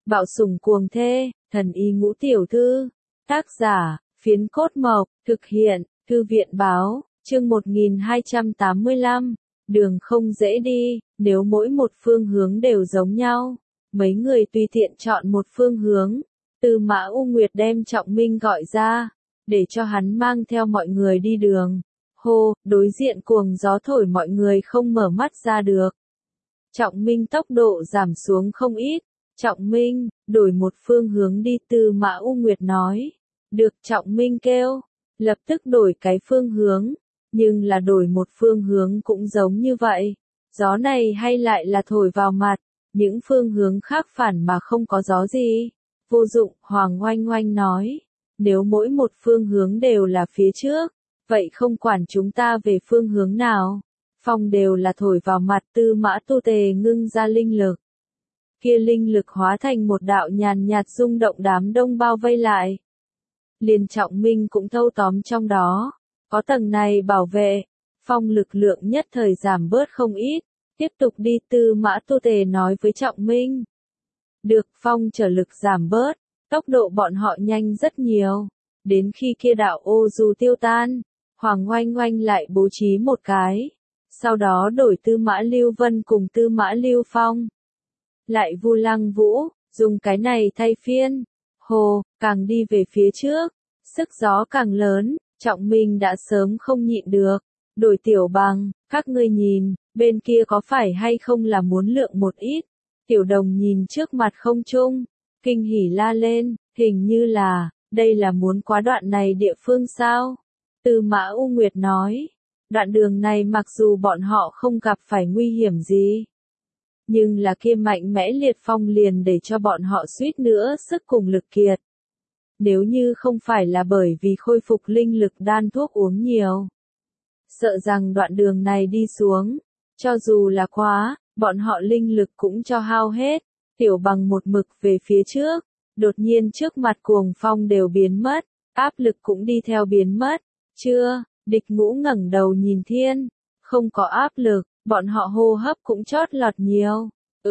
Bạo sủng cuồng thê, thần y ngũ tiểu thư. Tác giả, Phiến Cốt Mộc, thực hiện, Thư viện báo, chương 1285. Đường không dễ đi, nếu mỗi một phương hướng đều giống nhau. Mấy người tùy tiện chọn một phương hướng. Tư Mã U Nguyệt đem Trọng Minh gọi ra, để cho hắn mang theo mọi người đi đường. Hô, đối diện cuồng gió thổi mọi người không mở mắt ra được. Trọng Minh tốc độ giảm xuống không ít. Trọng Minh, đổi một phương hướng đi, Tư Mã U Nguyệt nói. Được, Trọng Minh kêu. Lập tức đổi cái phương hướng. Nhưng là đổi một phương hướng cũng giống như vậy. Gió này hay lại là thổi vào mặt. Những phương hướng khác phản mà không có gió gì. Vô dụng, Hoàng Oanh Oanh nói. Nếu mỗi một phương hướng đều là phía trước, vậy không quản chúng ta về phương hướng nào. Phong đều là thổi vào mặt. Tư Mã Tu Tề ngưng ra linh lực. Kia linh lực hóa thành một đạo nhàn nhạt rung động, đám đông bao vây lại. Liền Trọng Minh cũng thâu tóm trong đó. Có tầng này bảo vệ, phong lực lượng nhất thời giảm bớt không ít. Tiếp tục đi, Tư Mã Tu Tề nói với Trọng Minh. Được, phong trở lực giảm bớt, tốc độ bọn họ nhanh rất nhiều. Đến khi kia đạo ô dù tiêu tan, Hoàng Oanh Oanh lại bố trí một cái. Sau đó đổi Tư Mã Lưu Vân cùng Tư Mã Lưu Phong. Lại Vu Lăng Vũ, dùng cái này thay phiên. Hồ, càng đi về phía trước, sức gió càng lớn. Trọng Minh đã sớm không nhịn được. Đổi Tiểu Bằng, các ngươi nhìn, bên kia có phải hay không là muốn lượng một ít. Tiểu Đồng nhìn trước mặt không trung, kinh hỉ la lên, hình như là, đây là muốn qua đoạn này địa phương sao? Tư Mã U Nguyệt nói, đoạn đường này mặc dù bọn họ không gặp phải nguy hiểm gì, nhưng là kia mạnh mẽ liệt phong liền để cho bọn họ suýt nữa sức cùng lực kiệt. Nếu như không phải là bởi vì khôi phục linh lực đan thuốc uống nhiều, sợ rằng đoạn đường này đi xuống, cho dù là quá, bọn họ linh lực cũng cho hao hết. Tiểu Bằng một mực về phía trước, đột nhiên trước mặt cuồng phong đều biến mất, áp lực cũng đi theo biến mất. Chưa, Địch Ngũ ngẩng đầu nhìn thiên, không có áp lực, bọn họ hô hấp cũng chót lọt nhiều.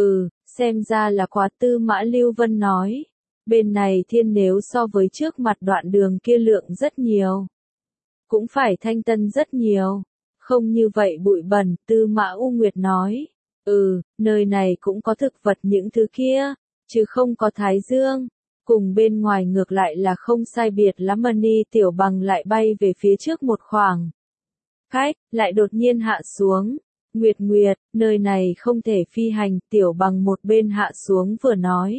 Xem ra là quá. Tư Mã Lưu Vân nói. Bên này thiên nếu so với trước mặt đoạn đường kia lượng rất nhiều, cũng phải thanh tân rất nhiều, không như vậy bụi bẩn. Tư Mã U Nguyệt nói, nơi này cũng có thực vật những thứ kia, chứ không có thái dương, cùng bên ngoài ngược lại là không sai biệt lắm. Mani Tiểu Bằng lại bay về phía trước một khoảng cách, lại đột nhiên hạ xuống. Nguyệt Nguyệt, nơi này không thể phi hành. Tiểu Bằng một bên hạ xuống vừa nói.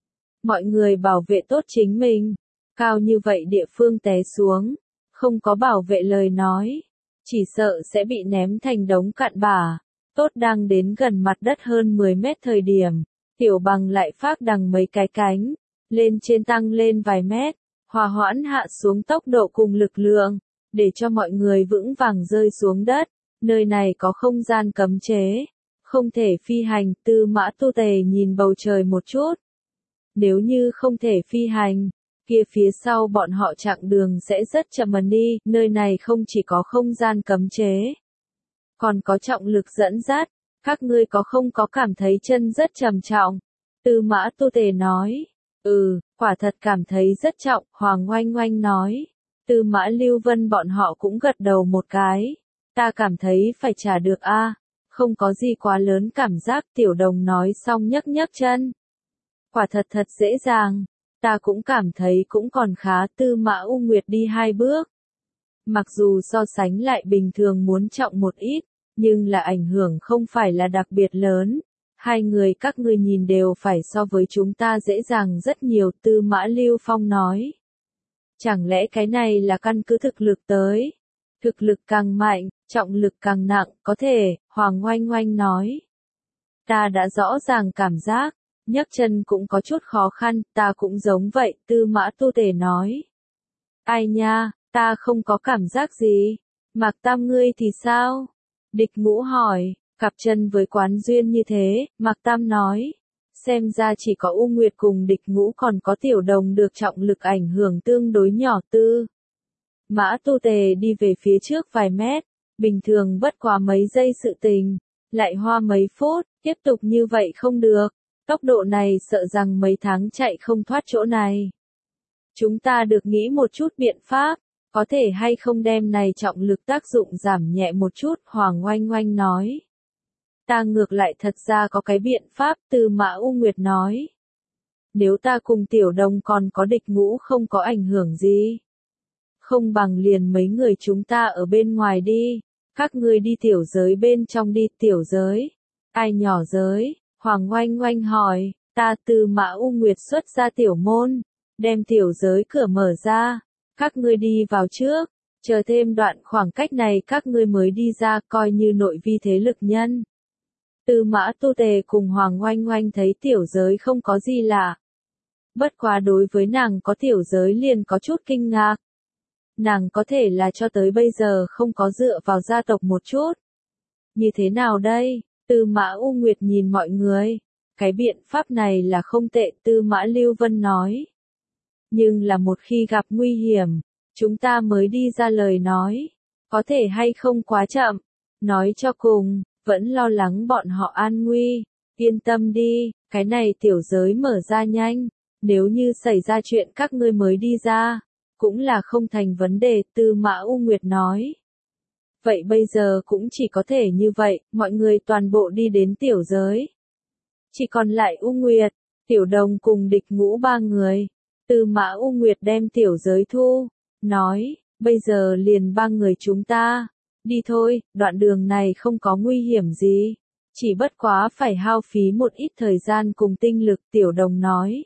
Mọi người bảo vệ tốt chính mình, cao như vậy địa phương té xuống, không có bảo vệ lời nói, chỉ sợ sẽ bị ném thành đống cặn bã. Tốt đang đến gần mặt đất hơn 10 mét thời điểm, Tiểu Bằng lại phác đằng mấy cái cánh, lên trên tăng lên vài mét, hòa hoãn hạ xuống tốc độ cùng lực lượng, để cho mọi người vững vàng rơi xuống đất. Nơi này có không gian cấm chế, không thể phi hành. Tư Mã Tu Tề nhìn bầu trời một chút. Nếu như không thể phi hành, kia phía sau bọn họ chặng đường sẽ rất chậm đi. Nơi này không chỉ có không gian cấm chế, còn có trọng lực dẫn dắt. Các ngươi không có cảm thấy chân rất trầm trọng? Tư Mã Tu Tề nói. Quả thật cảm thấy rất trọng. Hoàng Oanh Oanh nói. Tư Mã Lưu Vân bọn họ cũng gật đầu một cái. Ta cảm thấy phải trả được a, không có gì quá lớn cảm giác. Tiểu Đồng nói xong nhấc nhấc chân. Quả thật thật dễ dàng, ta cũng cảm thấy cũng còn khá. Tư Mã U Nguyệt đi 2 bước. Mặc dù so sánh lại bình thường muốn trọng một ít, nhưng là ảnh hưởng không phải là đặc biệt lớn. Hai người các ngươi nhìn đều phải so với chúng ta dễ dàng rất nhiều. Tư Mã Lưu Phong nói. Chẳng lẽ cái này là căn cứ thực lực tới? Thực lực càng mạnh, trọng lực càng nặng, có thể. Hoàng Oanh Oanh nói. Ta đã rõ ràng cảm giác, nhấc chân cũng có chút khó khăn. Ta cũng giống vậy. Tư Mã Tu Tề nói. Ai nha, ta không có cảm giác gì. Mạc Tam ngươi thì sao? Địch Ngũ hỏi. Cặp chân với quán duyên như thế. Mạc Tam nói. Xem ra chỉ có U Nguyệt cùng Địch Ngũ còn có Tiểu Đồng được trọng lực ảnh hưởng tương đối nhỏ. Tư Mã Tu Tề đi về phía trước vài mét, bình thường bất quá mấy giây sự tình, lại hoa mấy phút. Tiếp tục như vậy không được. Tốc độ này sợ rằng mấy tháng chạy không thoát chỗ này. Chúng ta được nghĩ một chút biện pháp, có thể hay không đem này trọng lực tác dụng giảm nhẹ một chút, Hoàng Oanh Oanh nói. Ta ngược lại thật ra có cái biện pháp, Tư Mã U Nguyệt nói. Nếu ta cùng Tiểu Đồng còn có địch ngũ không có ảnh hưởng gì. Không bằng liền mấy người chúng ta ở bên ngoài đi, các ngươi đi tiểu giới bên trong đi, tiểu giới. Ai nhỏ giới? Hoàng Oanh Oanh hỏi, ta Tư Mã U Nguyệt xuất ra tiểu môn, đem tiểu giới cửa mở ra, các ngươi đi vào trước, chờ thêm đoạn khoảng cách này các ngươi mới đi ra, coi như nội vi thế lực nhân. Tư Mã Tu Tề cùng Hoàng Oanh Oanh thấy tiểu giới không có gì lạ. Bất quá đối với nàng có tiểu giới liền có chút kinh ngạc. Nàng có thể là cho tới bây giờ không có dựa vào gia tộc một chút. Như thế nào đây? Tư Mã U Nguyệt nhìn mọi người. Cái biện pháp này là không tệ, Tư Mã Lưu Vân nói. Nhưng là một khi gặp nguy hiểm, chúng ta mới đi ra lời nói. Có thể hay không quá chậm. Nói cho cùng, vẫn lo lắng bọn họ an nguy. Yên tâm đi, cái này tiểu giới mở ra nhanh. Nếu như xảy ra chuyện các ngươi mới đi ra, cũng là không thành vấn đề, Tư Mã U Nguyệt nói. Vậy bây giờ cũng chỉ có thể như vậy, mọi người toàn bộ đi đến tiểu giới. Chỉ còn lại U Nguyệt, Tiểu Đồng cùng địch ngũ ba người. Tư Mã U Nguyệt đem tiểu giới thu, nói, bây giờ liền ba người chúng ta. Đi thôi, đoạn đường này không có nguy hiểm gì. Chỉ bất quá phải hao phí một ít thời gian cùng tinh lực, Tiểu Đồng nói.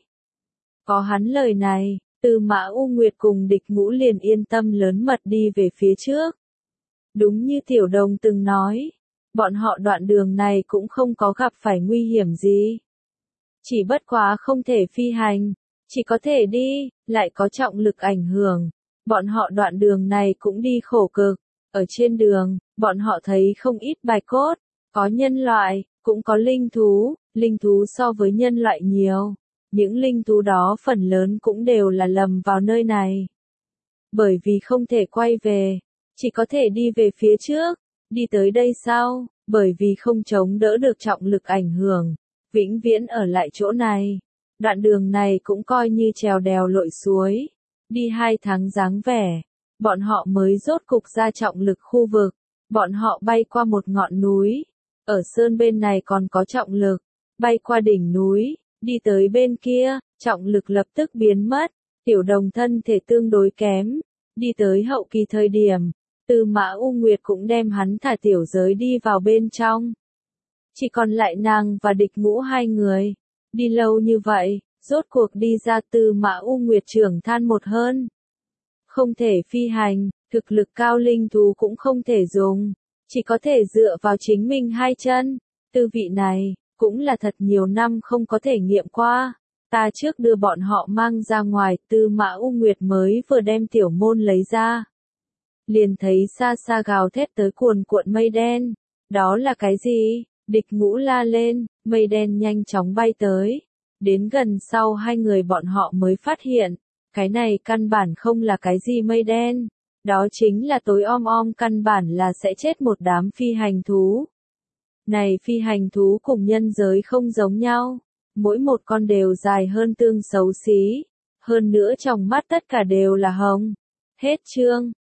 Có hắn lời này, Tư Mã U Nguyệt cùng địch ngũ liền yên tâm lớn mật đi về phía trước. Đúng như Tiểu Đồng từng nói, bọn họ đoạn đường này cũng không có gặp phải nguy hiểm gì. Chỉ bất quá không thể phi hành, chỉ có thể đi, lại có trọng lực ảnh hưởng. Bọn họ đoạn đường này cũng đi khổ cực. Ở trên đường, bọn họ thấy không ít bạch cốt, có nhân loại, cũng có linh thú so với nhân loại nhiều. Những linh thú đó phần lớn cũng đều là lầm vào nơi này. Bởi vì không thể quay về, chỉ có thể đi về phía trước, đi tới đây sau, bởi vì không chống đỡ được trọng lực ảnh hưởng, vĩnh viễn ở lại chỗ này. Đoạn đường này cũng coi như trèo đèo lội suối, đi 2 tháng dáng vẻ, bọn họ mới rốt cục ra trọng lực khu vực, bọn họ bay qua một ngọn núi, ở sơn bên này còn có trọng lực, bay qua đỉnh núi. Đi tới bên kia, trọng lực lập tức biến mất, Tiểu Đồng thân thể tương đối kém, đi tới hậu kỳ thời điểm, Tư Mã U Nguyệt cũng đem hắn thả tiểu giới đi vào bên trong. Chỉ còn lại nàng và địch ngũ hai người, đi lâu như vậy, rốt cuộc đi ra. Tư Mã U Nguyệt trưởng than một hơn. Không thể phi hành, thực lực cao linh thú cũng không thể dùng, chỉ có thể dựa vào chính mình hai chân, tư vị này. Cũng là thật nhiều năm không có thể nghiệm qua. Ta trước đưa bọn họ mang ra ngoài, Tư Mã U Nguyệt mới vừa đem tiểu môn lấy ra. Liền thấy xa xa gào thét tới cuồn cuộn mây đen. Đó là cái gì? Địch ngũ la lên, mây đen nhanh chóng bay tới. Đến gần sau hai người bọn họ mới phát hiện. Cái này căn bản không là cái gì mây đen. Đó chính là tối om căn bản là sẽ chết một đám phi hành thú. Này phi hành thú cùng nhân giới không giống nhau, mỗi một con đều dài hơn tương xấu xí, hơn nữa trong mắt tất cả đều là hồng. Hết chương.